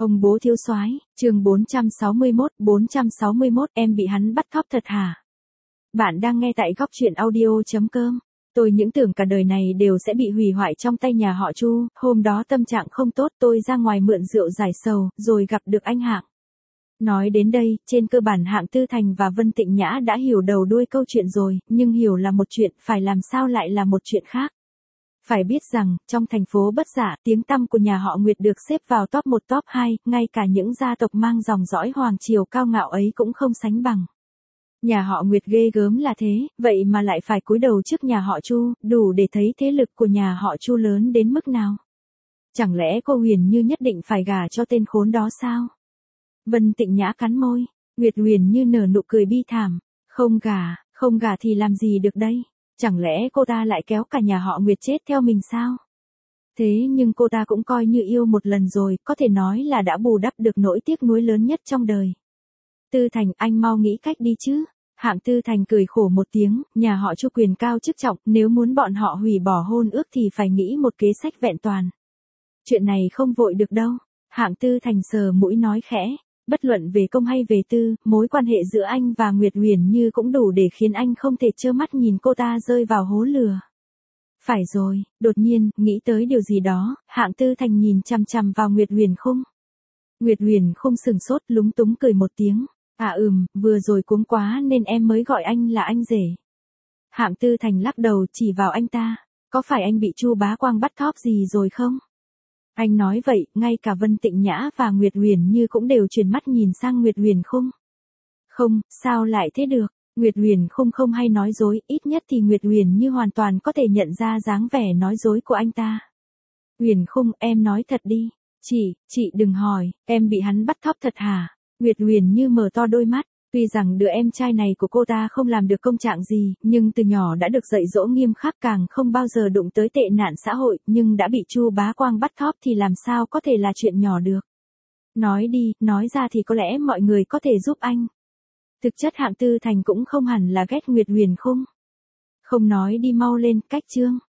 Ông bố thiếu soái, chương 461, em bị hắn bắt cóc thật hả? Bạn đang nghe tại góc truyện audio.com. Tôi những tưởng cả đời này đều sẽ bị hủy hoại trong tay nhà họ Chu, hôm đó tâm trạng không tốt tôi ra ngoài mượn rượu giải sầu, rồi gặp được anh Hạng. Nói đến đây, trên cơ bản Hạng Tư Thành và Vân Tịnh Nhã đã hiểu đầu đuôi câu chuyện rồi, nhưng hiểu là một chuyện, phải làm sao lại là một chuyện khác. Phải biết rằng, trong thành phố Bất Dạ, tiếng tăm của nhà họ Nguyệt được xếp vào top 1 top 2, ngay cả những gia tộc mang dòng dõi hoàng triều cao ngạo ấy cũng không sánh bằng. Nhà họ Nguyệt ghê gớm là thế, vậy mà lại phải cúi đầu trước nhà họ Chu, đủ để thấy thế lực của nhà họ Chu lớn đến mức nào. Chẳng lẽ cô Huyền Như nhất định phải gả cho tên khốn đó sao? Vân Tịnh Nhã cắn môi, Nguyệt Huyền Như nở nụ cười bi thảm, không gả thì làm gì được đây? Chẳng lẽ cô ta lại kéo cả nhà họ Nguyệt chết theo mình sao? Thế nhưng cô ta cũng coi như yêu một lần rồi, có thể nói là đã bù đắp được nỗi tiếc nuối lớn nhất trong đời. Tư Thành, anh mau nghĩ cách đi chứ. Hạng Tư Thành cười khổ một tiếng, nhà họ Chu quyền cao chức trọng, nếu muốn bọn họ hủy bỏ hôn ước thì phải nghĩ một kế sách vẹn toàn. Chuyện này không vội được đâu. Hạng Tư Thành sờ mũi nói khẽ, bất luận về công hay về tư, mối quan hệ giữa anh và Nguyệt Huyền Như cũng đủ để khiến anh không thể trơ mắt nhìn cô ta rơi vào hố lửa. Phải rồi, đột nhiên, nghĩ tới điều gì đó, Hạng Tư Thành nhìn chằm chằm vào Nguyệt Huyền Khung. Nguyệt Huyền Khung sừng sốt lúng túng cười một tiếng. Vừa rồi cuống quá nên em mới gọi anh là anh rể. Hạng Tư Thành lắc đầu chỉ vào anh ta, có phải anh bị Chu Bá Quang bắt cóc gì rồi không? Anh nói vậy, ngay cả Vân Tịnh Nhã và Nguyệt Huyền Như cũng đều chuyển mắt nhìn sang Nguyệt Huyền Khung. Không, sao lại thế được? Nguyệt Huyền Khung không hay nói dối, ít nhất thì Nguyệt Huyền Như hoàn toàn có thể nhận ra dáng vẻ nói dối của anh ta. Huyền Khung, em nói thật đi. Chị đừng hỏi, em bị hắn bắt cóc thật hả? Nguyệt Huyền Như mở to đôi mắt, tuy rằng đứa em trai này của cô ta không làm được công trạng gì, nhưng từ nhỏ đã được dạy dỗ nghiêm khắc, càng không bao giờ đụng tới tệ nạn xã hội, nhưng đã bị Chu Bá Quang bắt cóc thì làm sao có thể là chuyện nhỏ được. Nói đi, nói ra thì có lẽ mọi người có thể giúp anh. Thực chất Hạng Tư Thành cũng không hẳn là ghét Nguyệt Huyền Khung. Không nói đi mau lên, cách chương.